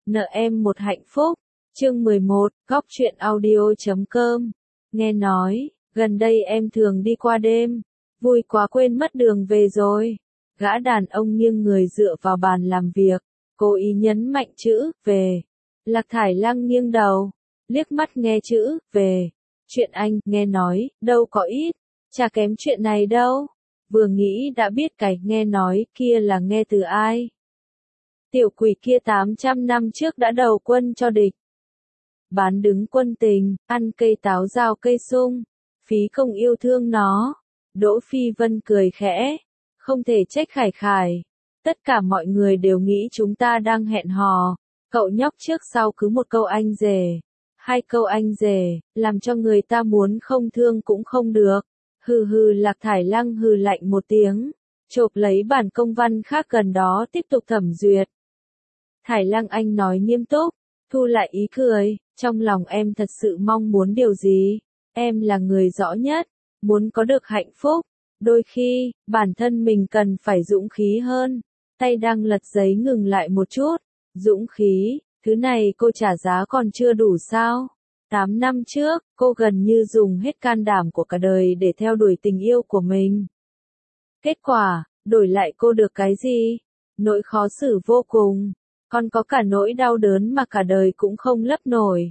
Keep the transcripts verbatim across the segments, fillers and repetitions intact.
Nợ em một hạnh phúc. Chương mười một, góc truyện audio chấm com. Nghe nói, gần đây em thường đi qua đêm. Vui quá quên mất đường về rồi. Gã đàn ông nghiêng người dựa vào bàn làm việc, cố ý nhấn mạnh chữ về. Lạc Thải Lăng nghiêng đầu, liếc mắt nghe chữ về. Chuyện anh nghe nói, đâu có ít, chả kém chuyện này đâu. Vừa nghĩ đã biết cái nghe nói kia là nghe từ ai. Tiểu quỷ kia tám trăm năm trước đã đầu quân cho địch. Bán đứng quân tình, ăn cây táo rào cây sung, phí công yêu thương nó. Đỗ Phi Vân cười khẽ, không thể trách Khải Khải. Tất cả mọi người đều nghĩ chúng ta đang hẹn hò. Cậu nhóc trước sau cứ một câu anh rể, hai câu anh rể, làm cho người ta muốn không thương cũng không được. Hừ hừ. Lạc Thải Lăng hừ lạnh một tiếng, chộp lấy bản công văn khác gần đó tiếp tục thẩm duyệt. Thải Lăng, anh nói nghiêm túc, thu lại ý cười, trong lòng em thật sự mong muốn điều gì? Em là người rõ nhất, muốn có được hạnh phúc, đôi khi, bản thân mình cần phải dũng khí hơn. Tay đang lật giấy ngừng lại một chút, dũng khí, thứ này cô trả giá còn chưa đủ sao? Tám năm trước, cô gần như dùng hết can đảm của cả đời để theo đuổi tình yêu của mình. Kết quả, đổi lại cô được cái gì? Nỗi khó xử vô cùng, còn có cả nỗi đau đớn mà cả đời cũng không lấp nổi.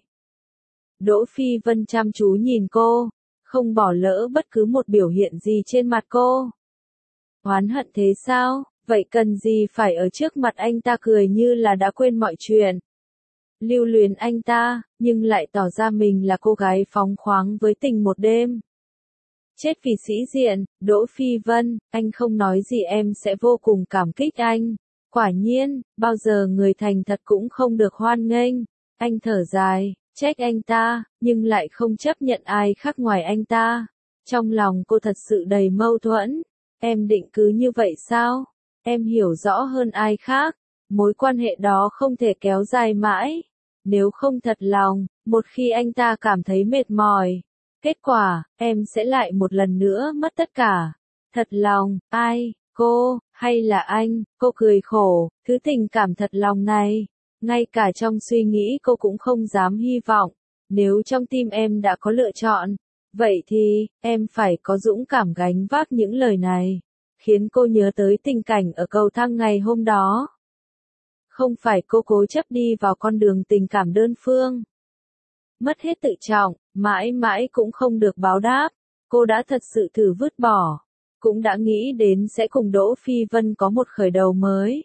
Đỗ Phi Vân chăm chú nhìn cô, không bỏ lỡ bất cứ một biểu hiện gì trên mặt cô. Oán hận thế sao? Vậy cần gì phải ở trước mặt anh ta cười như là đã quên mọi chuyện. Lưu luyến anh ta, nhưng lại tỏ ra mình là cô gái phóng khoáng với tình một đêm. Chết vì sĩ diện. Đỗ Phi Vân, anh không nói gì em sẽ vô cùng cảm kích anh. Quả nhiên, bao giờ người thành thật cũng không được hoan nghênh. Anh thở dài, trách anh ta, nhưng lại không chấp nhận ai khác ngoài anh ta. Trong lòng cô thật sự đầy mâu thuẫn. Em định cứ như vậy sao? Em hiểu rõ hơn ai khác, mối quan hệ đó không thể kéo dài mãi. Nếu không thật lòng, một khi anh ta cảm thấy mệt mỏi, kết quả, em sẽ lại một lần nữa mất tất cả. Thật lòng, ai, cô, hay là anh? Cô cười khổ, thứ tình cảm thật lòng này, ngay cả trong suy nghĩ cô cũng không dám hy vọng. Nếu trong tim em đã có lựa chọn, vậy thì, em phải có dũng cảm gánh vác những lời này. Khiến cô nhớ tới tình cảnh ở cầu thang ngày hôm đó. Không phải cô cố chấp đi vào con đường tình cảm đơn phương. Mất hết tự trọng, mãi mãi cũng không được báo đáp. Cô đã thật sự thử vứt bỏ. Cũng đã nghĩ đến sẽ cùng Đỗ Phi Vân có một khởi đầu mới.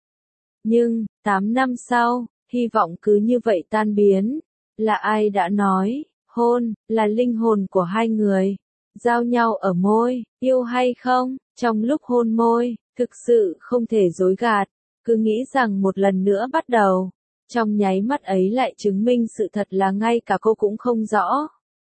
Nhưng, tám năm sau, hy vọng cứ như vậy tan biến. Là ai đã nói, hôn, là linh hồn của hai người. Giao nhau ở môi, yêu hay không? Trong lúc hôn môi, thực sự không thể dối gạt, cứ nghĩ rằng một lần nữa bắt đầu. Trong nháy mắt ấy lại chứng minh sự thật là ngay cả cô cũng không rõ.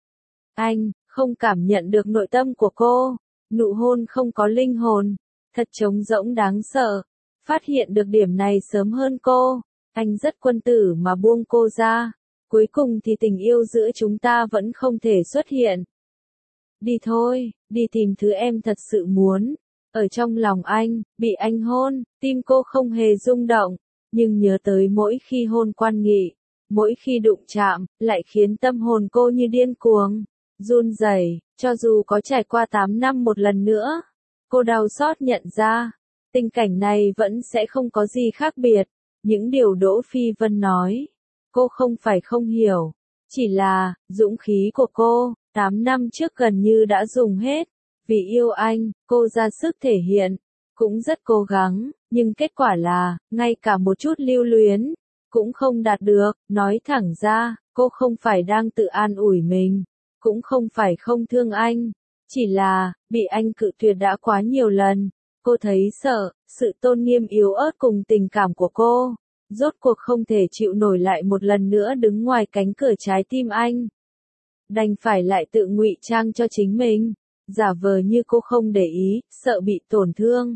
Anh, không cảm nhận được nội tâm của cô, nụ hôn không có linh hồn, thật trống rỗng đáng sợ. Phát hiện được điểm này sớm hơn cô, anh rất quân tử mà buông cô ra. Cuối cùng thì tình yêu giữa chúng ta vẫn không thể xuất hiện. Đi thôi, đi tìm thứ em thật sự muốn. Ở trong lòng anh, bị anh hôn, tim cô không hề rung động, nhưng nhớ tới mỗi khi hôn quan nghị, mỗi khi đụng chạm, lại khiến tâm hồn cô như điên cuồng, run rẩy. Cho dù có trải qua tám năm một lần nữa, cô đau xót nhận ra, tình cảnh này vẫn sẽ không có gì khác biệt. Những điều Đỗ Phi Vân nói, cô không phải không hiểu, chỉ là, dũng khí của cô, tám năm trước gần như đã dùng hết. Vì yêu anh, cô ra sức thể hiện, cũng rất cố gắng, nhưng kết quả là, ngay cả một chút lưu luyến, cũng không đạt được. Nói thẳng ra, cô không phải đang tự an ủi mình, cũng không phải không thương anh, chỉ là, bị anh cự tuyệt đã quá nhiều lần. Cô thấy sợ, sự tôn nghiêm yếu ớt cùng tình cảm của cô, rốt cuộc không thể chịu nổi lại một lần nữa đứng ngoài cánh cửa trái tim anh. Đành phải lại tự ngụy trang cho chính mình, giả vờ như cô không để ý, sợ bị tổn thương,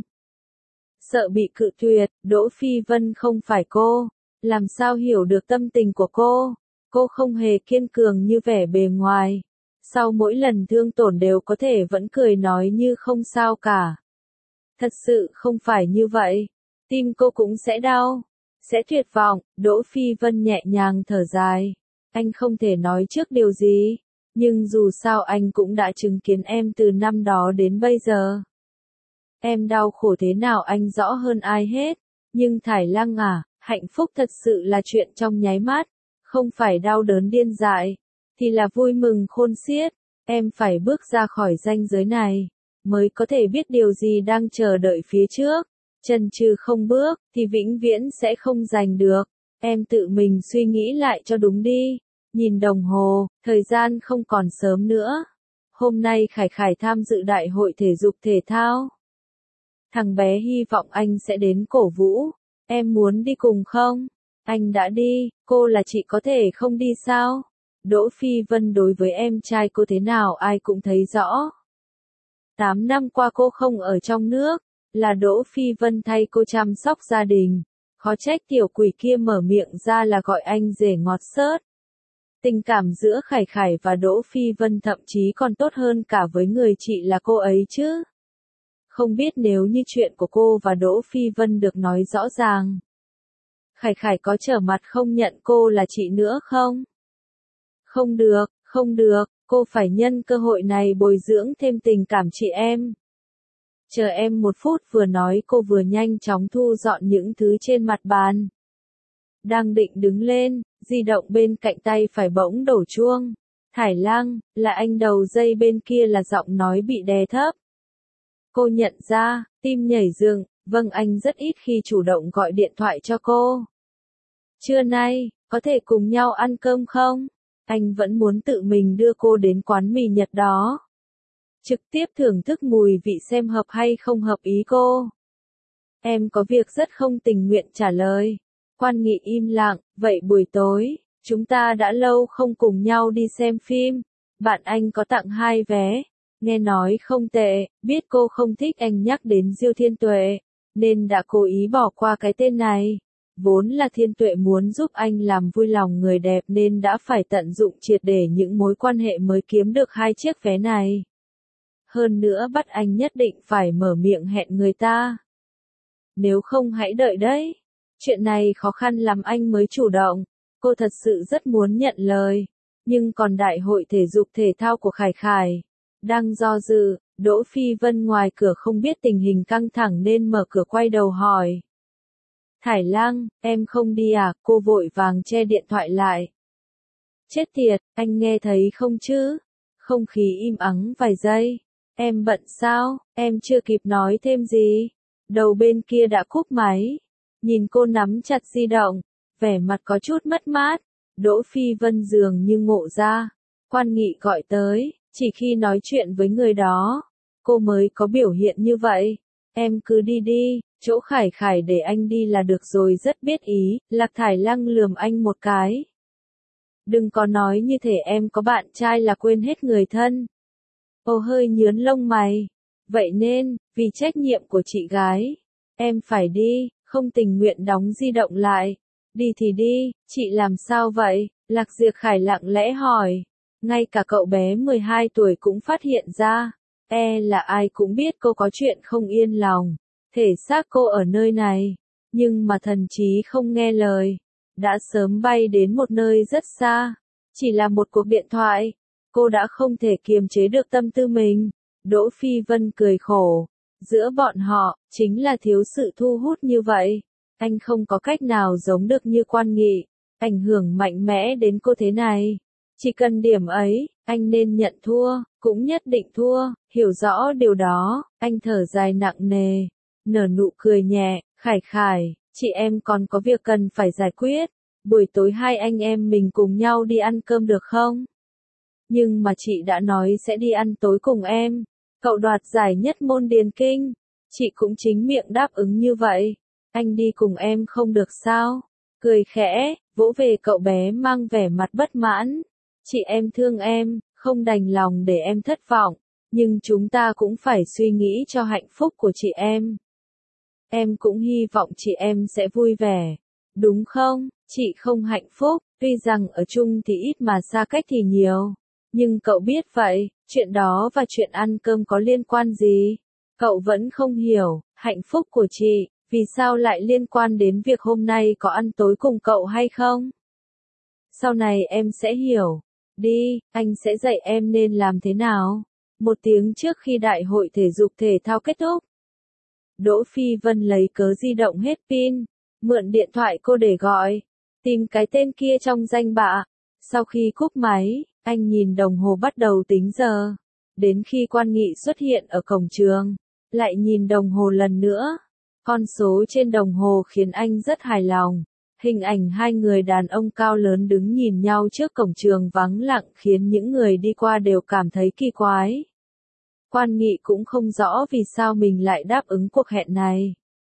sợ bị cự tuyệt. Đỗ Phi Vân không phải cô, làm sao hiểu được tâm tình của cô. Cô không hề kiên cường như vẻ bề ngoài, sau mỗi lần thương tổn đều có thể vẫn cười nói như không sao cả. Thật sự không phải như vậy, tim cô cũng sẽ đau, sẽ tuyệt vọng. Đỗ Phi Vân nhẹ nhàng thở dài. Anh không thể nói trước điều gì, nhưng dù sao anh cũng đã chứng kiến em từ năm đó đến bây giờ. Em đau khổ thế nào anh rõ hơn ai hết, nhưng Thải Lăng à, hạnh phúc thật sự là chuyện trong nháy mắt, không phải đau đớn điên dại, thì là vui mừng khôn xiết. Em phải bước ra khỏi ranh giới này, mới có thể biết điều gì đang chờ đợi phía trước. Chần chừ không bước, thì vĩnh viễn sẽ không giành được. Em tự mình suy nghĩ lại cho đúng đi. Nhìn đồng hồ, thời gian không còn sớm nữa. Hôm nay Khải Khải tham dự đại hội thể dục thể thao. Thằng bé hy vọng anh sẽ đến cổ vũ. Em muốn đi cùng không? Anh đã đi, cô là chị có thể không đi sao? Đỗ Phi Vân đối với em trai cô thế nào ai cũng thấy rõ. Tám năm qua cô không ở trong nước, là Đỗ Phi Vân thay cô chăm sóc gia đình. Khó trách tiểu quỷ kia mở miệng ra là gọi anh rể ngọt xớt. Tình cảm giữa Khải Khải và Đỗ Phi Vân thậm chí còn tốt hơn cả với người chị là cô ấy chứ. Không biết nếu như chuyện của cô và Đỗ Phi Vân được nói rõ ràng, Khải Khải có trở mặt không nhận cô là chị nữa không? Không được, không được, cô phải nhân cơ hội này bồi dưỡng thêm tình cảm chị em. Chờ em một phút, vừa nói cô vừa nhanh chóng thu dọn những thứ trên mặt bàn. Đang định đứng lên, di động bên cạnh tay phải bỗng đổ chuông. Thải Lăng, là anh đầu dây bên kia là giọng nói bị đè thấp. Cô nhận ra, tim nhảy dựng, vâng anh rất ít khi chủ động gọi điện thoại cho cô. Trưa nay, có thể cùng nhau ăn cơm không? Anh vẫn muốn tự mình đưa cô đến quán mì Nhật đó. Trực tiếp thưởng thức mùi vị xem hợp hay không hợp ý cô. Em có việc rất không tình nguyện trả lời. Quan Nghị im lặng, vậy buổi tối, chúng ta đã lâu không cùng nhau đi xem phim. Bạn anh có tặng hai vé. Nghe nói không tệ, biết cô không thích anh nhắc đến Diêu Thiên Tuệ, nên đã cố ý bỏ qua cái tên này. Vốn là Thiên Tuệ muốn giúp anh làm vui lòng người đẹp nên đã phải tận dụng triệt để những mối quan hệ mới kiếm được hai chiếc vé này. Hơn nữa bắt anh nhất định phải mở miệng hẹn người ta. Nếu không hãy đợi đấy. Chuyện này khó khăn lắm anh mới chủ động. Cô thật sự rất muốn nhận lời. Nhưng còn đại hội thể dục thể thao của Khải Khải đang do dự. Đỗ Phi Vân ngoài cửa không biết tình hình căng thẳng nên mở cửa quay đầu hỏi. Thải Lăng, em không đi à? Cô vội vàng che điện thoại lại. Chết tiệt, anh nghe thấy không chứ? Không khí im ắng vài giây. Em bận sao? Em chưa kịp nói thêm gì. Đầu bên kia đã cúp máy. Nhìn cô nắm chặt di động, vẻ mặt có chút mất mát. Đỗ Phi Vân dường như ngộ ra. Quan Nghị gọi tới, chỉ khi nói chuyện với người đó, cô mới có biểu hiện như vậy. Em cứ đi đi, chỗ Khải Khải để anh đi là được rồi, rất biết ý. Lạc Thải Lăng lườm anh một cái. Đừng có nói như thể em có bạn trai là quên hết người thân. Ô hơi nhướn lông mày. Vậy nên, vì trách nhiệm của chị gái, em phải đi, không tình nguyện đóng di động lại. Đi thì đi, chị làm sao vậy? Lạc Diệp Khải lặng lẽ hỏi. Ngay cả cậu bé mười hai tuổi cũng phát hiện ra. E là ai cũng biết cô có chuyện không yên lòng. Thể xác cô ở nơi này, nhưng mà thần trí không nghe lời. Đã sớm bay đến một nơi rất xa. Chỉ là một cuộc điện thoại, cô đã không thể kiềm chế được tâm tư mình. Đỗ Phi Vân cười khổ. Giữa bọn họ, chính là thiếu sự thu hút như vậy. Anh không có cách nào giống được như Quan Nghị, ảnh hưởng mạnh mẽ đến cô thế này. Chỉ cần điểm ấy, anh nên nhận thua, cũng nhất định thua. Hiểu rõ điều đó, anh thở dài nặng nề, nở nụ cười nhẹ. Khải Khải, chị em còn có việc cần phải giải quyết. Buổi tối hai anh em mình cùng nhau đi ăn cơm được không? Nhưng mà chị đã nói sẽ đi ăn tối cùng em. Cậu đoạt giải nhất môn điền kinh. Chị cũng chính miệng đáp ứng như vậy. Anh đi cùng em không được sao? Cười khẽ, vỗ về cậu bé mang vẻ mặt bất mãn. Chị em thương em, không đành lòng để em thất vọng. Nhưng chúng ta cũng phải suy nghĩ cho hạnh phúc của chị em. Em cũng hy vọng chị em sẽ vui vẻ. Đúng không? Chị không hạnh phúc, tuy rằng ở chung thì ít mà xa cách thì nhiều. Nhưng cậu biết vậy, chuyện đó và chuyện ăn cơm có liên quan gì? Cậu vẫn không hiểu, hạnh phúc của chị, Vì sao lại liên quan đến việc hôm nay có ăn tối cùng cậu hay không? Sau này em sẽ hiểu. Đi, anh sẽ dạy em nên làm thế nào. Một tiếng trước khi đại hội thể dục thể thao kết thúc, Đỗ Phi Vân lấy cớ di động hết pin, mượn điện thoại cô để gọi, tìm cái tên kia trong danh bạ. Sau khi cúp máy, anh nhìn đồng hồ bắt đầu tính giờ. Đến khi Quan Nghị xuất hiện ở cổng trường, lại nhìn đồng hồ lần nữa. Con số trên đồng hồ khiến anh rất hài lòng. Hình ảnh hai người đàn ông cao lớn đứng nhìn nhau trước cổng trường vắng lặng khiến những người đi qua đều cảm thấy kỳ quái. Quan Nghị cũng không rõ vì sao mình lại đáp ứng cuộc hẹn này.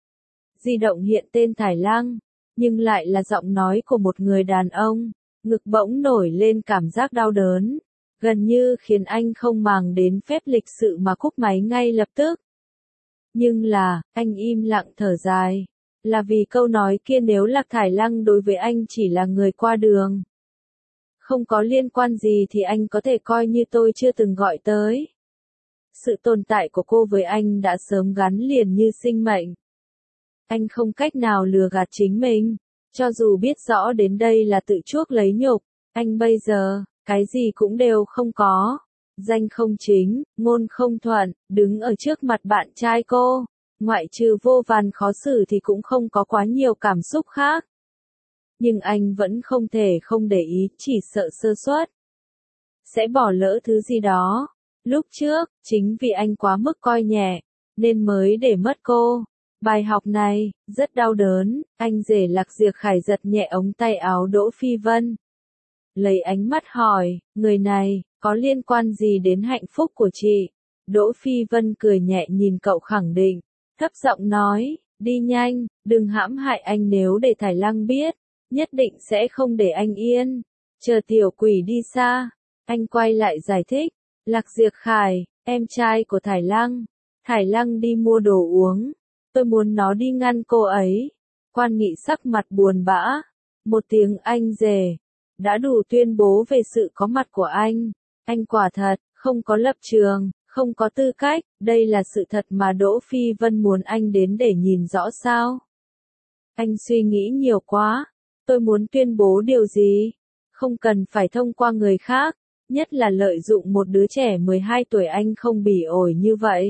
Di động hiện tên Thải Lăng, nhưng lại là giọng nói của một người đàn ông, ngực bỗng nổi lên cảm giác đau đớn, gần như khiến anh không màng đến phép lịch sự mà cúp máy ngay lập tức. Nhưng là, anh im lặng thở dài, là vì câu nói kia nếu Lạc Thải Lăng đối với anh chỉ là người qua đường. Không có liên quan gì thì anh có thể coi như tôi chưa từng gọi tới. Sự tồn tại của cô với anh đã sớm gắn liền như sinh mệnh. Anh không cách nào lừa gạt chính mình, cho dù biết rõ đến đây là tự chuốc lấy nhục, anh bây giờ, cái gì cũng đều không có. Danh không chính, ngôn không thuận, đứng ở trước mặt bạn trai cô, ngoại trừ vô vàn khó xử thì cũng không có quá nhiều cảm xúc khác. Nhưng anh vẫn không thể không để ý, chỉ sợ sơ suất sẽ bỏ lỡ thứ gì đó. Lúc trước, chính vì anh quá mức coi nhẹ, nên mới để mất cô. Bài học này, rất đau đớn, anh rể Lạc Diệp Khải giật nhẹ ống tay áo Đỗ Phi Vân. Lấy ánh mắt hỏi, người này, có liên quan gì đến hạnh phúc của chị? Đỗ Phi Vân cười nhẹ nhìn cậu khẳng định, thấp giọng nói, đi nhanh, đừng hãm hại anh nếu để Thải Lăng biết, nhất định sẽ không để anh yên. Chờ tiểu quỷ đi xa, anh quay lại giải thích, Lạc Diệp Khải, em trai của Thải Lăng. Thải Lăng đi mua đồ uống, tôi muốn nó đi ngăn cô ấy. Quan Nghị sắc mặt buồn bã, một tiếng anh rể, đã đủ tuyên bố về sự có mặt của anh. Anh quả thật, không có lập trường, không có tư cách, đây là sự thật mà Đỗ Phi Vân muốn anh đến để nhìn rõ sao. Anh suy nghĩ nhiều quá, tôi muốn tuyên bố điều gì? Không cần phải thông qua người khác, nhất là lợi dụng một đứa trẻ mười hai tuổi anh không bỉ ổi như vậy.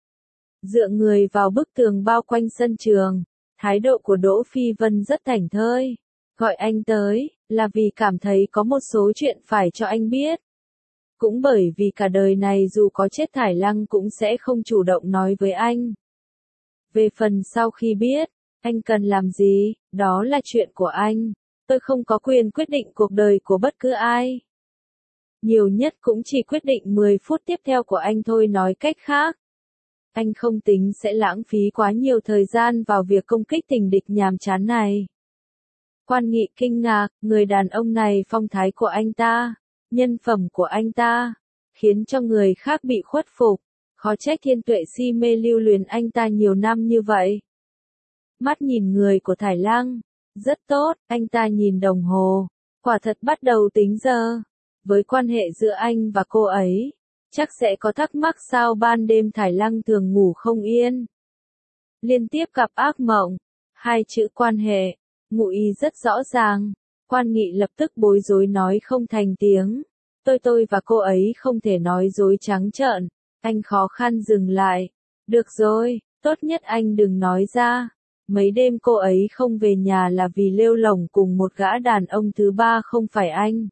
Dựa người vào bức tường bao quanh sân trường, thái độ của Đỗ Phi Vân rất thảnh thơi. Gọi anh tới, là vì cảm thấy có một số chuyện phải cho anh biết. Cũng bởi vì cả đời này dù có chết Thải Lăng cũng sẽ không chủ động nói với anh. Về phần sau khi biết, anh cần làm gì, đó là chuyện của anh. Tôi không có quyền quyết định cuộc đời của bất cứ ai. Nhiều nhất cũng chỉ quyết định mười phút tiếp theo của anh thôi, nói cách khác. Anh không tính sẽ lãng phí quá nhiều thời gian vào việc công kích tình địch nhàm chán này. Quan Nghị kinh ngạc, người đàn ông này phong thái của anh ta, nhân phẩm của anh ta, khiến cho người khác bị khuất phục, khó trách Thiên Tuệ si mê lưu luyến anh ta nhiều năm như vậy. Mắt nhìn người của Thải Lăng, rất tốt, anh ta nhìn đồng hồ, quả thật bắt đầu tính giờ. Với quan hệ giữa anh và cô ấy, chắc sẽ có thắc mắc sao ban đêm Thải Lăng thường ngủ không yên. Liên tiếp gặp ác mộng, hai chữ quan hệ, ngụ ý rất rõ ràng. Quan Nghị lập tức bối rối nói không thành tiếng. Tôi tôi và cô ấy không thể nói dối trắng trợn. Anh khó khăn dừng lại. Được rồi, tốt nhất anh đừng nói ra. Mấy đêm cô ấy không về nhà là vì lêu lổng cùng một gã đàn ông thứ ba không phải anh.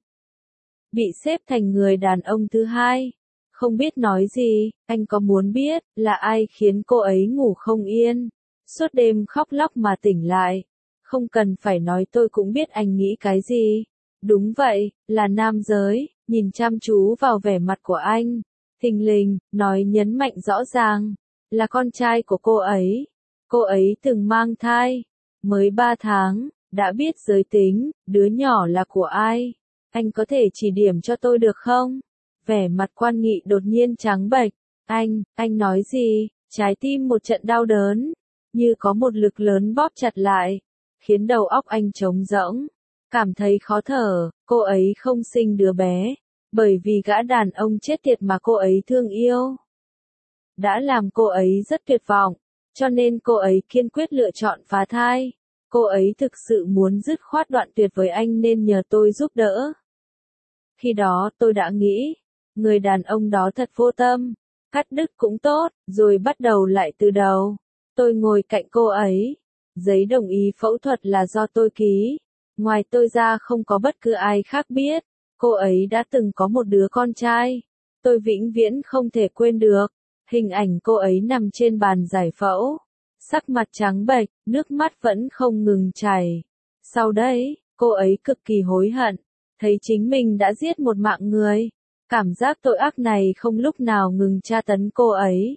Bị xếp thành người đàn ông thứ hai. Không biết nói gì, anh có muốn biết là ai khiến cô ấy ngủ không yên, suốt đêm khóc lóc mà tỉnh lại. Không cần phải nói tôi cũng biết anh nghĩ cái gì. Đúng vậy, là nam giới, nhìn chăm chú vào vẻ mặt của anh. Thình lình, nói nhấn mạnh rõ ràng, là con trai của cô ấy. Cô ấy từng mang thai, mới ba tháng, đã biết giới tính, đứa nhỏ là của ai. Anh có thể chỉ điểm cho tôi được không? Vẻ mặt Quan Nghị đột nhiên trắng bệch. Anh, anh nói gì? Trái tim một trận đau đớn, như có một lực lớn bóp chặt lại, khiến đầu óc anh trống rỗng, cảm thấy khó thở. Cô ấy không sinh đứa bé, bởi vì gã đàn ông chết tiệt mà cô ấy thương yêu đã làm cô ấy rất tuyệt vọng. cho nên cô ấy kiên quyết lựa chọn phá thai. Cô ấy thực sự muốn dứt khoát đoạn tuyệt với anh nên nhờ tôi giúp đỡ. Khi đó tôi đã nghĩ, người đàn ông đó thật vô tâm, cắt đứt cũng tốt, rồi bắt đầu lại từ đầu. Tôi ngồi cạnh cô ấy. Giấy đồng ý phẫu thuật là do tôi ký. Ngoài tôi ra không có bất cứ ai khác biết. Cô ấy đã từng có một đứa con trai. Tôi vĩnh viễn không thể quên được. Hình ảnh cô ấy nằm trên bàn giải phẫu. Sắc mặt trắng bệch, nước mắt vẫn không ngừng chảy. Sau đấy, cô ấy cực kỳ hối hận. Thấy chính mình đã giết một mạng người. Cảm giác tội ác này không lúc nào ngừng tra tấn cô ấy.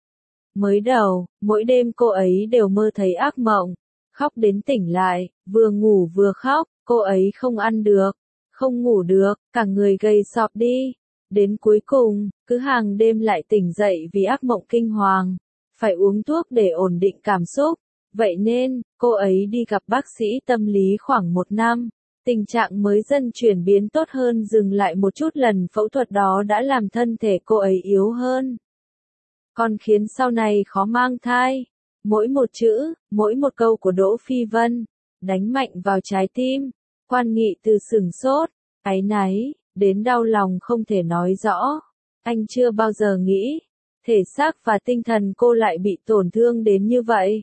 Mới đầu, mỗi đêm cô ấy đều mơ thấy ác mộng. Khóc đến tỉnh lại, vừa ngủ vừa khóc, cô ấy không ăn được, không ngủ được, cả người gầy sọp đi. Đến cuối cùng, cứ hàng đêm lại tỉnh dậy vì ác mộng kinh hoàng. Phải uống thuốc để ổn định cảm xúc. Vậy nên, cô ấy đi gặp bác sĩ tâm lý khoảng một năm. Tình trạng mới dần chuyển biến tốt hơn, dừng lại một chút, lần phẫu thuật đó đã làm thân thể cô ấy yếu hơn. Còn khiến sau này khó mang thai. Mỗi một chữ, mỗi một câu của Đỗ Phi Vân, đánh mạnh vào trái tim. Quan Nghị từ sửng sốt, áy náy, đến đau lòng không thể nói rõ. Anh chưa bao giờ nghĩ, thể xác và tinh thần cô lại bị tổn thương đến như vậy.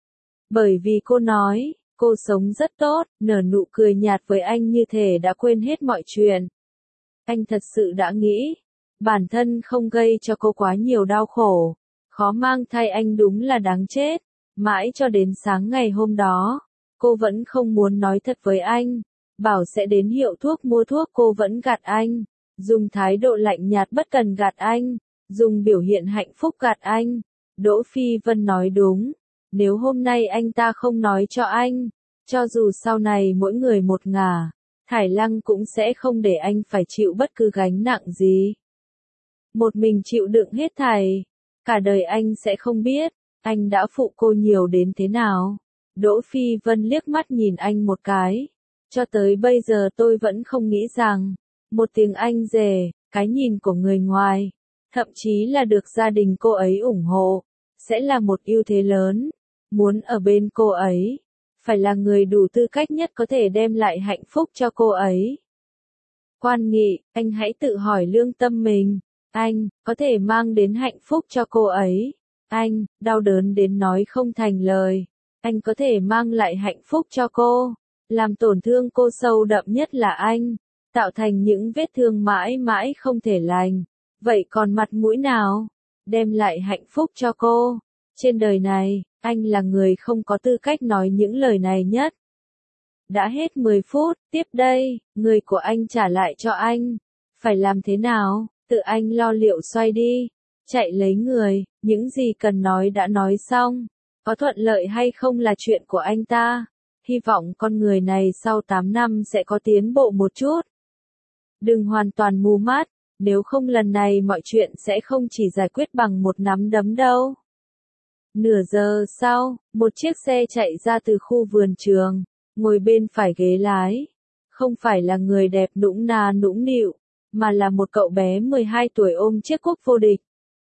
Bởi vì cô nói, cô sống rất tốt, nở nụ cười nhạt với anh như thể đã quên hết mọi chuyện. Anh thật sự đã nghĩ, bản thân không gây cho cô quá nhiều đau khổ. Khó mang thai anh đúng là đáng chết. Mãi cho đến sáng ngày hôm đó, cô vẫn không muốn nói thật với anh. Bảo sẽ đến hiệu thuốc mua thuốc, cô vẫn gạt anh. Dùng thái độ lạnh nhạt bất cần gạt anh. Dùng biểu hiện hạnh phúc gạt anh. Đỗ Phi Vân nói đúng. Nếu hôm nay anh ta không nói cho anh, cho dù sau này mỗi người một ngả, Thải Lăng cũng sẽ không để anh phải chịu bất cứ gánh nặng gì. Một mình chịu đựng hết thảy. Cả đời anh sẽ không biết, anh đã phụ cô nhiều đến thế nào. Đỗ Phi Vân liếc mắt nhìn anh một cái. Cho tới bây giờ tôi vẫn không nghĩ rằng, một tiếng anh rể, cái nhìn của người ngoài, thậm chí là được gia đình cô ấy ủng hộ, sẽ là một ưu thế lớn. Muốn ở bên cô ấy, phải là người đủ tư cách nhất có thể đem lại hạnh phúc cho cô ấy. Quan Nghị, anh hãy tự hỏi lương tâm mình. Anh, có thể mang đến hạnh phúc cho cô ấy. Anh, đau đớn đến nói không thành lời. Anh có thể mang lại hạnh phúc cho cô. Làm tổn thương cô sâu đậm nhất là anh. Tạo thành những vết thương mãi mãi không thể lành. Vậy còn mặt mũi nào? Đem lại hạnh phúc cho cô. Trên đời này, anh là người không có tư cách nói những lời này nhất. Đã hết mười phút, tiếp đây, người của anh trả lại cho anh. Phải làm thế nào? Tự anh lo liệu xoay đi. Chạy lấy người, những gì cần nói đã nói xong. Có thuận lợi hay không là chuyện của anh ta. Hy vọng con người này sau tám năm sẽ có tiến bộ một chút. Đừng hoàn toàn mù mắt, nếu không lần này mọi chuyện sẽ không chỉ giải quyết bằng một nắm đấm đâu. Nửa giờ sau, một chiếc xe chạy ra từ khu vườn trường, ngồi bên phải ghế lái. Không phải là người đẹp nũng nà nũng nịu, mà là một cậu bé mười hai tuổi ôm chiếc cúp vô địch.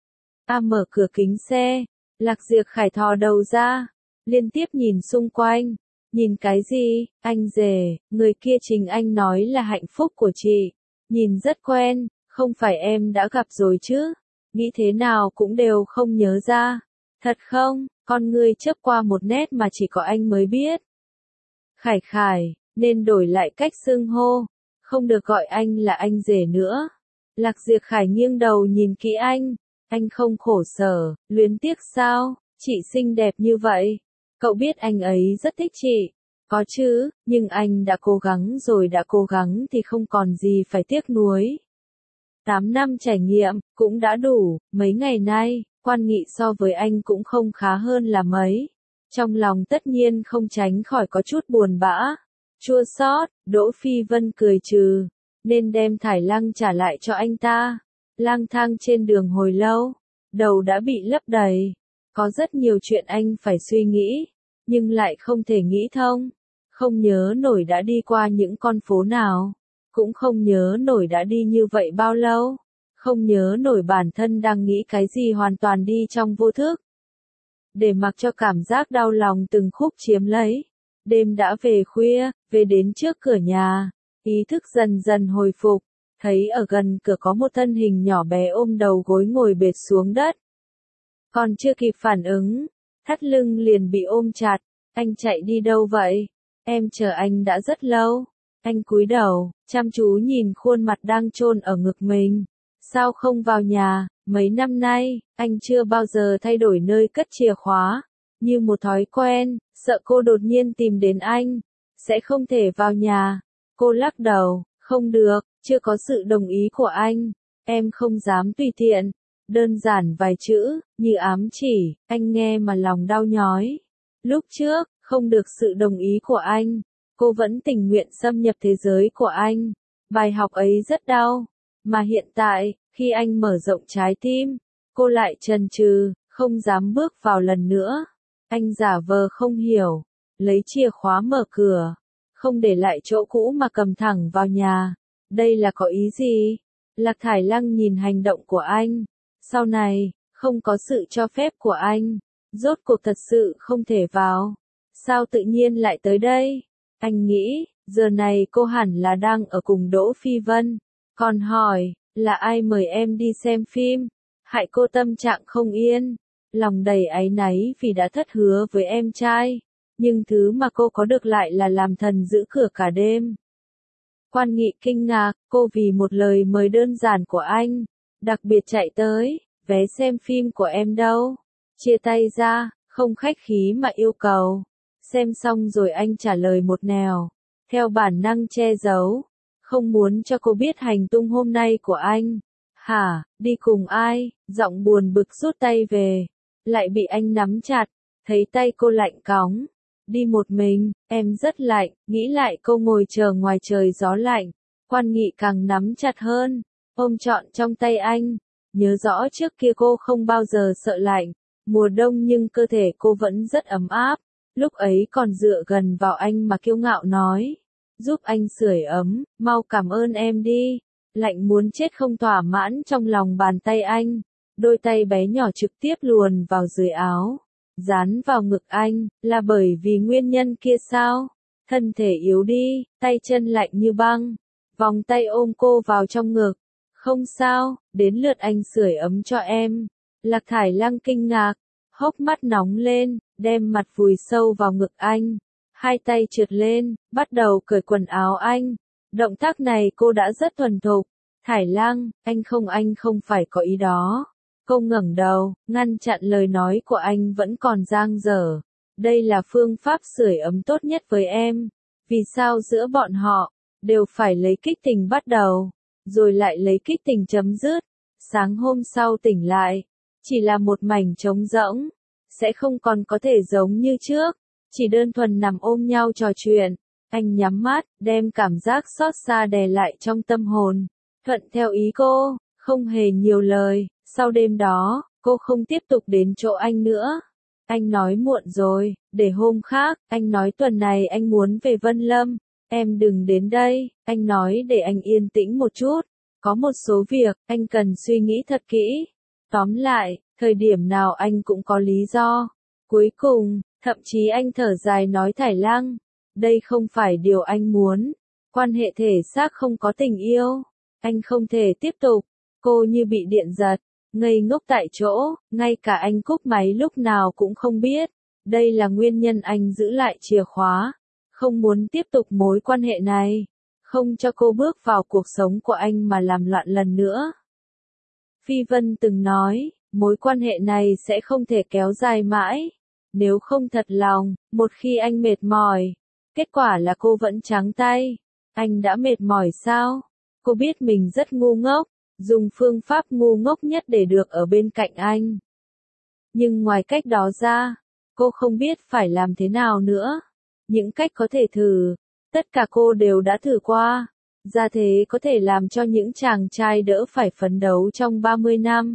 A mở cửa kính xe, Lạc Diệp Khải thò đầu ra, liên tiếp nhìn xung quanh. Nhìn cái gì, anh rể, người kia chính anh nói là hạnh phúc của chị. Nhìn rất quen, không phải em đã gặp rồi chứ? Nghĩ thế nào cũng đều không nhớ ra. Thật không, con ngươi chớp qua một nét mà chỉ có anh mới biết. Khải Khải, nên đổi lại cách xưng hô. Không được gọi anh là anh rể nữa. Lạc Diệp Khải nghiêng đầu nhìn kỹ anh. Anh không khổ sở, luyến tiếc sao? Chị xinh đẹp như vậy. Cậu biết anh ấy rất thích chị. Có chứ, nhưng anh đã cố gắng rồi, đã cố gắng thì không còn gì phải tiếc nuối. Tám năm trải nghiệm, cũng đã đủ. Mấy ngày nay, Quan Nghị so với anh cũng không khá hơn là mấy. Trong lòng tất nhiên không tránh khỏi có chút buồn bã. Chua xót. Đỗ Phi Vân cười trừ. Nên đem Thải Lăng trả lại cho anh ta. Lang thang trên đường hồi lâu, đầu đã bị lấp đầy. Có rất nhiều chuyện anh phải suy nghĩ, nhưng lại không thể nghĩ thông. Không nhớ nổi đã đi qua những con phố nào. Cũng không nhớ nổi đã đi như vậy bao lâu. Không nhớ nổi bản thân đang nghĩ cái gì, hoàn toàn đi trong vô thức. để mặc cho cảm giác đau lòng từng khúc chiếm lấy. Đêm đã về khuya, về đến trước cửa nhà, ý thức dần dần hồi phục, thấy ở gần cửa có một thân hình nhỏ bé ôm đầu gối ngồi bệt xuống đất. Còn chưa kịp phản ứng, thắt lưng liền bị ôm chặt. Anh chạy đi đâu vậy? Em chờ anh đã rất lâu. Anh cúi đầu, chăm chú nhìn khuôn mặt đang chôn ở ngực mình. Sao không vào nhà? Mấy năm nay, anh chưa bao giờ thay đổi nơi cất chìa khóa. Như một thói quen, sợ cô đột nhiên tìm đến anh, sẽ không thể vào nhà. Cô lắc đầu, không được, chưa có sự đồng ý của anh. Em không dám tùy tiện. Đơn giản vài chữ, như ám chỉ, anh nghe mà lòng đau nhói. Lúc trước, không được sự đồng ý của anh, cô vẫn tình nguyện xâm nhập thế giới của anh. Bài học ấy rất đau. Mà hiện tại, khi anh mở rộng trái tim, cô lại chần chừ, không dám bước vào lần nữa. Anh giả vờ không hiểu, lấy chìa khóa mở cửa, không để lại chỗ cũ mà cầm thẳng vào nhà. Đây là có ý gì? Lạc Thải Lăng nhìn hành động của anh. Sau này, không có sự cho phép của anh, rốt cuộc thật sự không thể vào. Sao tự nhiên lại tới đây? Anh nghĩ, giờ này cô hẳn là đang ở cùng Đỗ Phi Vân. Còn hỏi, là ai mời em đi xem phim? Hại cô tâm trạng không yên, lòng đầy áy náy vì đã thất hứa với em trai. Nhưng thứ mà cô có được lại là làm thần giữ cửa cả đêm. Quan Nghị kinh ngạc, cô vì một lời mời đơn giản của anh, đặc biệt chạy tới, vé xem phim của em đâu? Chia tay ra, không khách khí mà yêu cầu. Xem xong rồi anh trả lời một nẻo, theo bản năng che giấu, không muốn cho cô biết hành tung hôm nay của anh. Hả, đi cùng ai? Giọng buồn bực rút tay về, lại bị anh nắm chặt, thấy tay cô lạnh cóng. Đi một mình, em rất lạnh, nghĩ lại cô ngồi chờ ngoài trời gió lạnh. Quan Nghị càng nắm chặt hơn, ôm trọn trong tay anh. Nhớ rõ trước kia cô không bao giờ sợ lạnh, mùa đông nhưng cơ thể cô vẫn rất ấm áp. Lúc ấy còn dựa gần vào anh mà kiêu ngạo nói, giúp anh sưởi ấm, mau cảm ơn em đi. Lạnh muốn chết không thỏa mãn trong lòng bàn tay anh, đôi tay bé nhỏ trực tiếp luồn vào dưới áo, dán vào ngực anh, là bởi vì nguyên nhân kia sao? Thân thể yếu đi, tay chân lạnh như băng, vòng tay ôm cô vào trong ngực. Không sao, đến lượt anh sưởi ấm cho em. Lạc Thải Lăng kinh ngạc, hốc mắt nóng lên, đem mặt vùi sâu vào ngực anh. Hai tay trượt lên, bắt đầu cởi quần áo anh. Động tác này cô đã rất thuần thục. Thải Lăng, anh không anh không phải có ý đó. Cô ngẩng đầu, ngăn chặn lời nói của anh vẫn còn dang dở. Đây là phương pháp sưởi ấm tốt nhất với em. Vì sao giữa bọn họ, đều phải lấy kích tình bắt đầu, rồi lại lấy kích tình chấm dứt. Sáng hôm sau tỉnh lại, chỉ là một mảnh trống rỗng, sẽ không còn có thể giống như trước, chỉ đơn thuần nằm ôm nhau trò chuyện. Anh nhắm mắt, đem cảm giác xót xa đè lại trong tâm hồn, thuận theo ý cô, không hề nhiều lời. Sau đêm đó, cô không tiếp tục đến chỗ anh nữa. Anh nói muộn rồi, để hôm khác. Anh nói tuần này anh muốn về Vân Lâm, em đừng đến đây. Anh nói để anh yên tĩnh một chút, có một số việc anh cần suy nghĩ thật kỹ. Tóm lại, thời điểm nào anh cũng có lý do. Cuối cùng, thậm chí anh thở dài nói Thải Lăng, đây không phải điều anh muốn. Quan hệ thể xác không có tình yêu, anh không thể tiếp tục. Cô như bị điện giật, ngây ngốc tại chỗ, ngay cả anh cúp máy lúc nào cũng không biết. Đây là nguyên nhân anh giữ lại chìa khóa, không muốn tiếp tục mối quan hệ này, không cho cô bước vào cuộc sống của anh mà làm loạn lần nữa. Phi Vân từng nói, mối quan hệ này sẽ không thể kéo dài mãi. Nếu không thật lòng, một khi anh mệt mỏi, kết quả là cô vẫn trắng tay. Anh đã mệt mỏi sao? Cô biết mình rất ngu ngốc, dùng phương pháp ngu ngốc nhất để được ở bên cạnh anh. Nhưng ngoài cách đó ra, cô không biết phải làm thế nào nữa. Những cách có thể thử, tất cả cô đều đã thử qua. Ra thế có thể làm cho những chàng trai đỡ phải phấn đấu trong ba mươi năm.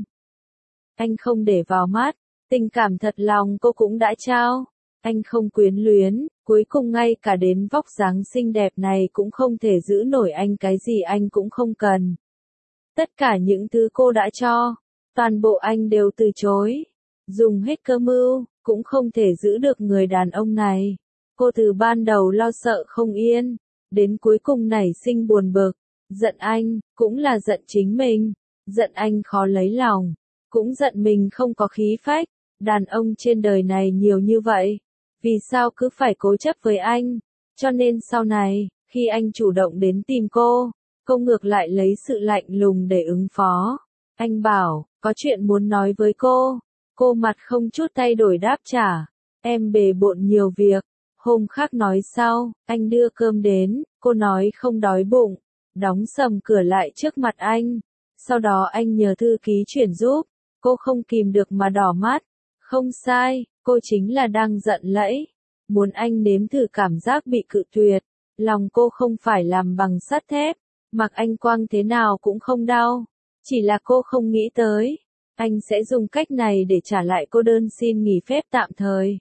Anh không để vào mắt, tình cảm thật lòng cô cũng đã trao. Anh không quyến luyến, cuối cùng ngay cả đến vóc dáng xinh đẹp này cũng không thể giữ nổi anh, cái gì anh cũng không cần. Tất cả những thứ cô đã cho, toàn bộ anh đều từ chối. Dùng hết cơ mưu, cũng không thể giữ được người đàn ông này. Cô từ ban đầu lo sợ không yên, đến cuối cùng nảy sinh buồn bực, giận anh, cũng là giận chính mình, giận anh khó lấy lòng, cũng giận mình không có khí phách, đàn ông trên đời này nhiều như vậy, vì sao cứ phải cố chấp với anh, cho nên sau này, khi anh chủ động đến tìm cô, cô ngược lại lấy sự lạnh lùng để ứng phó. Anh bảo, có chuyện muốn nói với cô, cô mặt không chút thay đổi đáp trả, em bề bộn nhiều việc, hôm khác nói sau, anh đưa cơm đến, cô nói không đói bụng, đóng sầm cửa lại trước mặt anh, sau đó anh nhờ thư ký chuyển giúp, cô không kìm được mà đỏ mắt, không sai, cô chính là đang giận lẫy, muốn anh nếm thử cảm giác bị cự tuyệt, lòng cô không phải làm bằng sắt thép, mặc anh quăng thế nào cũng không đau, chỉ là cô không nghĩ tới, anh sẽ dùng cách này để trả lại cô đơn xin nghỉ phép tạm thời.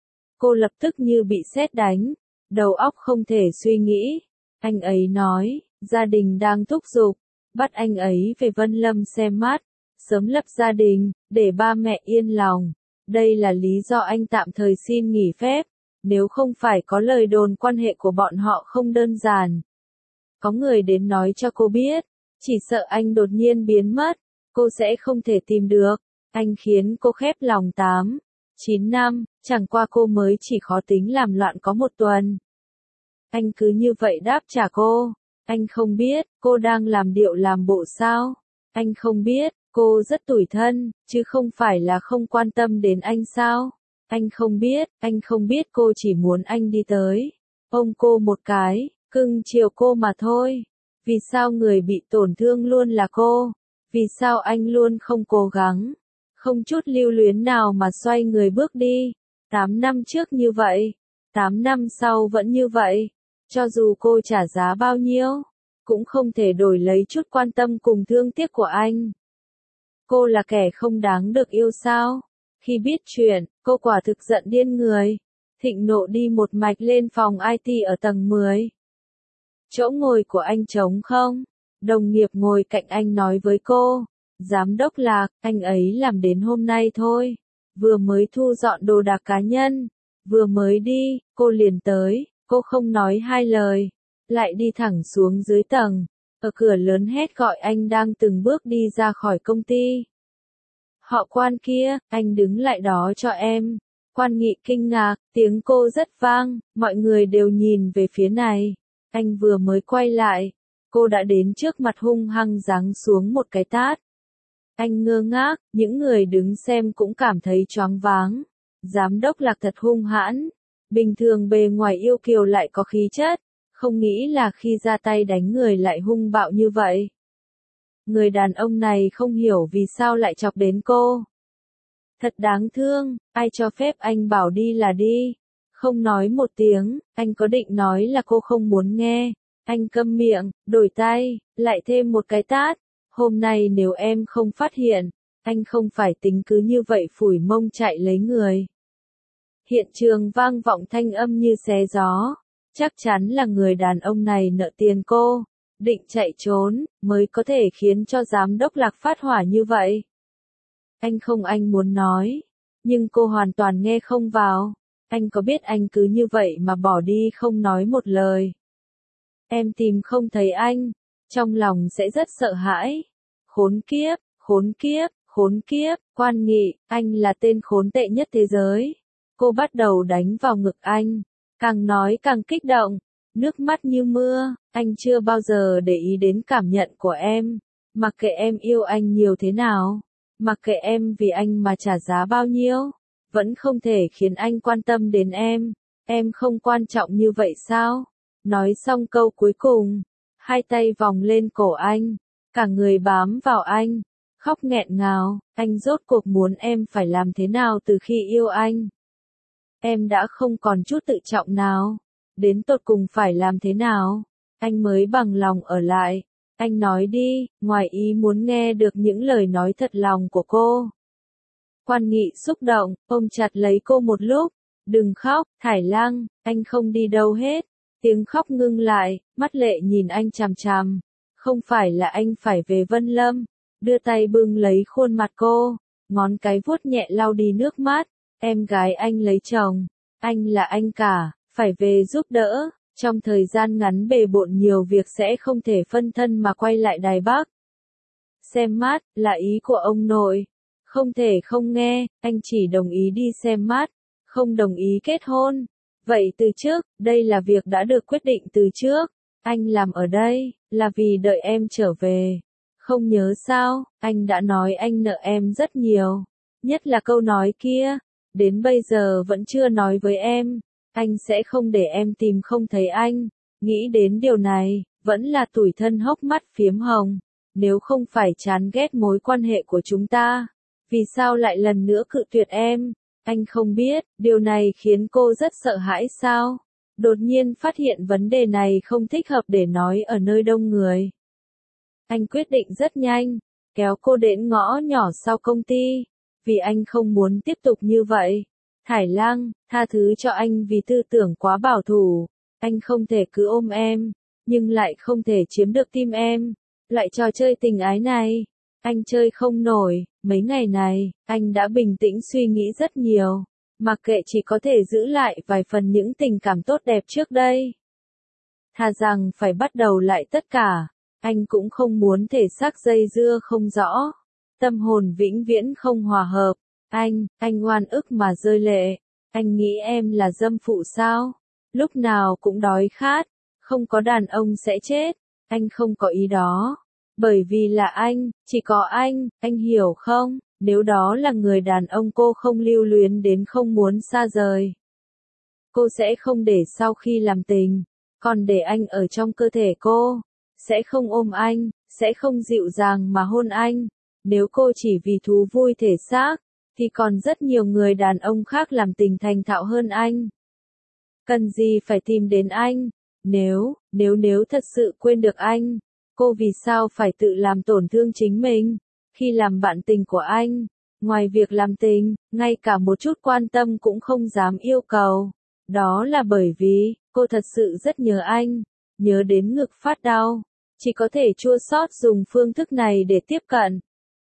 Cô lập tức như bị sét đánh, đầu óc không thể suy nghĩ. Anh ấy nói, gia đình đang thúc giục, bắt anh ấy về Vân Lâm xem mắt, sớm lập gia đình, để ba mẹ yên lòng. Đây là lý do anh tạm thời xin nghỉ phép, nếu không phải có lời đồn quan hệ của bọn họ không đơn giản. Có người đến nói cho cô biết, chỉ sợ anh đột nhiên biến mất, cô sẽ không thể tìm được. Anh khiến cô khép lòng tám, chín năm, chẳng qua cô mới chỉ khó tính làm loạn có một tuần. Anh cứ như vậy đáp trả cô. Anh không biết, cô đang làm điệu làm bộ sao. Anh không biết, cô rất tủi thân, chứ không phải là không quan tâm đến anh sao. Anh không biết, anh không biết cô chỉ muốn anh đi tới, ôm cô một cái, cưng chiều cô mà thôi. Vì sao người bị tổn thương luôn là cô? Vì sao anh luôn không cố gắng, không chút lưu luyến nào mà xoay người bước đi? Tám năm trước như vậy, tám năm sau vẫn như vậy. Cho dù cô trả giá bao nhiêu, cũng không thể đổi lấy chút quan tâm cùng thương tiếc của anh. Cô là kẻ không đáng được yêu sao? Khi biết chuyện, cô quả thực giận điên người. Thịnh nộ đi một mạch lên phòng i tê ở tầng mười. Chỗ ngồi của anh trống không? Đồng nghiệp ngồi cạnh anh nói với cô. Giám đốc Lạc, anh ấy làm đến hôm nay thôi. Vừa mới thu dọn đồ đạc cá nhân. Vừa mới đi, cô liền tới. Cô không nói hai lời. Lại đi thẳng xuống dưới tầng. Ở cửa lớn hét gọi anh đang từng bước đi ra khỏi công ty. Họ Quan kia, anh đứng lại đó cho em. Quan Nghị kinh ngạc, tiếng cô rất vang, mọi người đều nhìn về phía này. Anh vừa mới quay lại, cô đã đến trước mặt hung hăng giáng xuống một cái tát. Anh ngơ ngác, những người đứng xem cũng cảm thấy choáng váng. Giám đốc Lạc thật hung hãn, bình thường bề ngoài yêu kiều lại có khí chất, không nghĩ là khi ra tay đánh người lại hung bạo như vậy. Người đàn ông này không hiểu vì sao lại chọc đến cô. Thật đáng thương, ai cho phép anh bảo đi là đi. Không nói một tiếng, anh có định nói là cô không muốn nghe. Anh câm miệng, đổi tay, lại thêm một cái tát. Hôm nay nếu em không phát hiện, anh không phải tính cứ như vậy phủi mông chạy lấy người. Hiện trường vang vọng thanh âm như xé gió. Chắc chắn là người đàn ông này nợ tiền cô, định chạy trốn, mới có thể khiến cho giám đốc Lạc phát hỏa như vậy. Anh không anh muốn nói, nhưng cô hoàn toàn nghe không vào. Anh có biết anh cứ như vậy mà bỏ đi không nói một lời. Em tìm không thấy anh, trong lòng sẽ rất sợ hãi. Khốn kiếp, khốn kiếp, khốn kiếp, Quan Nghị, anh là tên khốn tệ nhất thế giới. Cô bắt đầu đánh vào ngực anh, càng nói càng kích động, nước mắt như mưa, anh chưa bao giờ để ý đến cảm nhận của em, mặc kệ em yêu anh nhiều thế nào, mặc kệ em vì anh mà trả giá bao nhiêu, vẫn không thể khiến anh quan tâm đến em, em không quan trọng như vậy sao? Nói xong câu cuối cùng, hai tay vòng lên cổ anh, cả người bám vào anh, khóc nghẹn ngào, anh rốt cuộc muốn em phải làm thế nào từ khi yêu anh? Em đã không còn chút tự trọng nào, đến tột cùng phải làm thế nào? Anh mới bằng lòng ở lại. Anh nói đi, ngoài ý muốn nghe được những lời nói thật lòng của cô. Quan Nghị xúc động, ôm chặt lấy cô một lúc. Đừng khóc, Thải Lăng, anh không đi đâu hết. Tiếng khóc ngưng lại, mắt lệ nhìn anh chằm chằm. Không phải là anh phải về Vân Lâm. Đưa tay bưng lấy khuôn mặt cô, ngón cái vuốt nhẹ lau đi nước mắt. em gái anh lấy chồng, anh là anh cả, phải về giúp đỡ, trong thời gian ngắn bề bộn nhiều việc sẽ không thể phân thân mà quay lại Đài Bắc. Xem mắt, là ý của ông nội. Không thể không nghe, anh chỉ đồng ý đi xem mắt, không đồng ý kết hôn. Vậy từ trước, đây là việc đã được quyết định từ trước. Anh làm ở đây, là vì đợi em trở về. Không nhớ sao, anh đã nói anh nợ em rất nhiều. Nhất là câu nói kia, đến bây giờ vẫn chưa nói với em. Anh sẽ không để em tìm không thấy anh. Nghĩ đến điều này, vẫn là tủi thân hốc mắt phiếm hồng. Nếu không phải chán ghét mối quan hệ của chúng ta, vì sao lại lần nữa cự tuyệt em? Anh không biết, điều này khiến cô rất sợ hãi sao? Đột nhiên phát hiện vấn đề này không thích hợp để nói ở nơi đông người. Anh quyết định rất nhanh, kéo cô đến ngõ nhỏ sau công ty, vì anh không muốn tiếp tục như vậy. Thải Lăng, tha thứ cho anh vì tư tưởng quá bảo thủ, anh không thể cứ ôm em, nhưng lại không thể chiếm được tim em. Lại trò chơi tình ái này, anh chơi không nổi, mấy ngày này, anh đã bình tĩnh suy nghĩ rất nhiều, mặc kệ chỉ có thể giữ lại vài phần những tình cảm tốt đẹp trước đây. Thà rằng phải bắt đầu lại tất cả, anh cũng không muốn thể xác dây dưa không rõ, tâm hồn vĩnh viễn không hòa hợp. Anh, anh oan ức mà rơi lệ, anh nghĩ em là dâm phụ sao? Lúc nào cũng đói khát, không có đàn ông sẽ chết, anh không có ý đó. Bởi vì là anh, chỉ có anh, anh hiểu không? Nếu đó là người đàn ông cô không lưu luyến đến không muốn xa rời. Cô sẽ không để sau khi làm tình, còn để anh ở trong cơ thể cô. Sẽ không ôm anh, sẽ không dịu dàng mà hôn anh. Nếu cô chỉ vì thú vui thể xác, thì còn rất nhiều người đàn ông khác làm tình thành thạo hơn anh. Cần gì phải tìm đến anh? Nếu, nếu nếu thật sự quên được anh, cô vì sao phải tự làm tổn thương chính mình? Khi làm bạn tình của anh, ngoài việc làm tình, ngay cả một chút quan tâm cũng không dám yêu cầu. Đó là bởi vì, cô thật sự rất nhớ anh, nhớ đến ngực phát đau. Chỉ có thể chua xót dùng phương thức này để tiếp cận.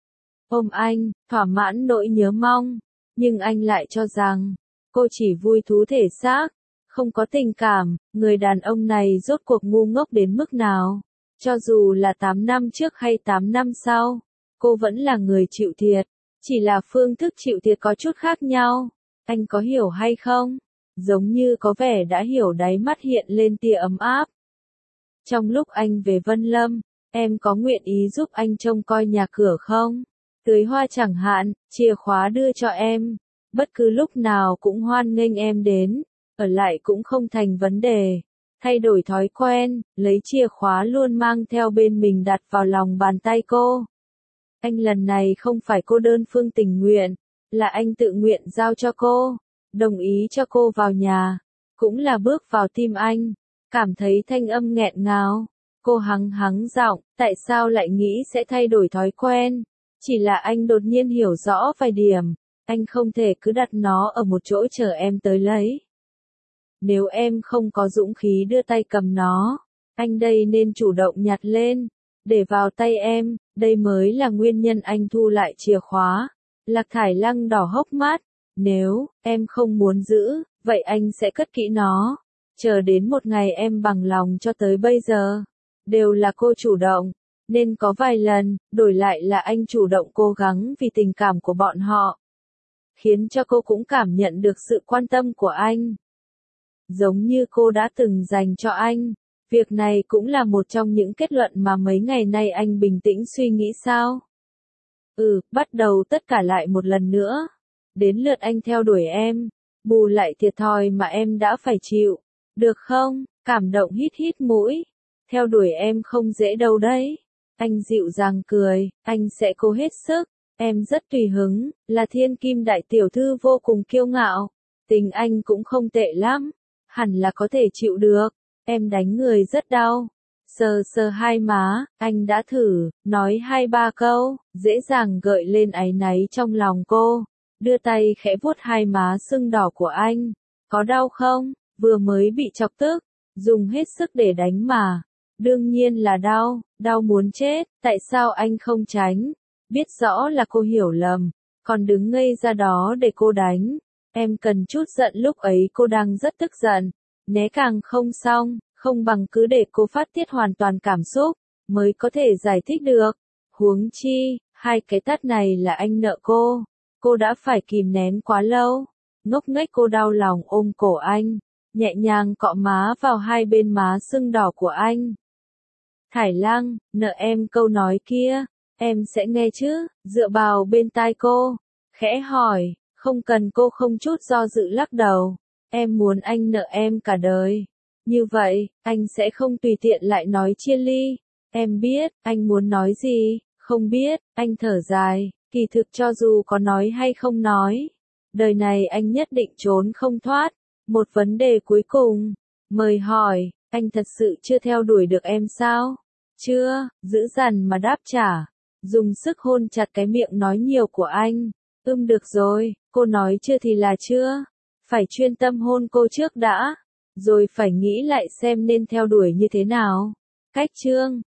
Ôm anh, thỏa mãn nỗi nhớ mong, nhưng anh lại cho rằng, cô chỉ vui thú thể xác, không có tình cảm. Người đàn ông này rốt cuộc ngu ngốc đến mức nào? Cho dù là tám năm trước hay tám năm sau, cô vẫn là người chịu thiệt, chỉ là phương thức chịu thiệt có chút khác nhau. Anh có hiểu hay không? Giống như có vẻ đã hiểu, đáy mắt hiện lên tia ấm áp. Trong lúc anh về Vân Lâm, em có nguyện ý giúp anh trông coi nhà cửa không? Tưới hoa chẳng hạn, chìa khóa đưa cho em. Bất cứ lúc nào cũng hoan nghênh em đến, ở lại cũng không thành vấn đề. Thay đổi thói quen, lấy chìa khóa luôn mang theo bên mình đặt vào lòng bàn tay cô. Anh lần này không phải cô đơn phương tình nguyện, là anh tự nguyện giao cho cô, đồng ý cho cô vào nhà, cũng là bước vào tim anh. Cảm thấy thanh âm nghẹn ngào, cô hắng hắng giọng, tại sao lại nghĩ sẽ thay đổi thói quen? Chỉ là anh đột nhiên hiểu rõ vài điểm, anh không thể cứ đặt nó ở một chỗ chờ em tới lấy. Nếu em không có dũng khí đưa tay cầm nó, anh đây nên chủ động nhặt lên, để vào tay em, đây mới là nguyên nhân anh thu lại chìa khóa. Lạc Thải Lăng đỏ hốc mắt, nếu em không muốn giữ, vậy anh sẽ cất kỹ nó. Chờ đến một ngày em bằng lòng, cho tới bây giờ, đều là cô chủ động, nên có vài lần, đổi lại là anh chủ động cố gắng vì tình cảm của bọn họ. Khiến cho cô cũng cảm nhận được sự quan tâm của anh. Giống như cô đã từng dành cho anh, việc này cũng là một trong những kết luận mà mấy ngày nay anh bình tĩnh suy nghĩ sao. Ừ, bắt đầu tất cả lại một lần nữa. Đến lượt anh theo đuổi em, bù lại thiệt thòi mà em đã phải chịu. Được không? Cảm động hít hít mũi. Theo đuổi em không dễ đâu đấy. Anh dịu dàng cười, anh sẽ cố hết sức. Em rất tùy hứng, là thiên kim đại tiểu thư vô cùng kiêu ngạo. Tình anh cũng không tệ lắm, hẳn là có thể chịu được. Em đánh người rất đau. Sờ sờ hai má, anh đã thử, nói hai ba câu, dễ dàng gợi lên áy náy trong lòng cô. Đưa tay khẽ vuốt hai má sưng đỏ của anh. Có đau không? Vừa mới bị chọc tức, dùng hết sức để đánh mà. Đương nhiên là đau, đau muốn chết, tại sao anh không tránh? Biết rõ là cô hiểu lầm, còn đứng ngây ra đó để cô đánh. Em cần chút giận lúc ấy cô đang rất tức giận. Né càng không xong, không bằng cứ để cô phát tiết hoàn toàn cảm xúc, mới có thể giải thích được. Huống chi, hai cái tát này là anh nợ cô. Cô đã phải kìm nén quá lâu. Ngốc nghếch cô đau lòng ôm cổ anh, nhẹ nhàng cọ má vào hai bên má sưng đỏ của anh. Thải Lăng, nợ em câu nói kia, em sẽ nghe chứ, dựa vào bên tai cô, khẽ hỏi, không cần. Cô không chút do dự lắc đầu, em muốn anh nợ em cả đời. Như vậy, anh sẽ không tùy tiện lại nói chia ly. Em biết, anh muốn nói gì, không biết, anh thở dài, kỳ thực cho dù có nói hay không nói, đời này anh nhất định trốn không thoát. Một vấn đề cuối cùng, mời hỏi, anh thật sự chưa theo đuổi được em sao? Chưa, dữ dằn mà đáp trả, dùng sức hôn chặt cái miệng nói nhiều của anh. Ưm được rồi, cô nói chưa thì là chưa. Phải chuyên tâm hôn cô trước đã, rồi phải nghĩ lại xem nên theo đuổi như thế nào. Cách chương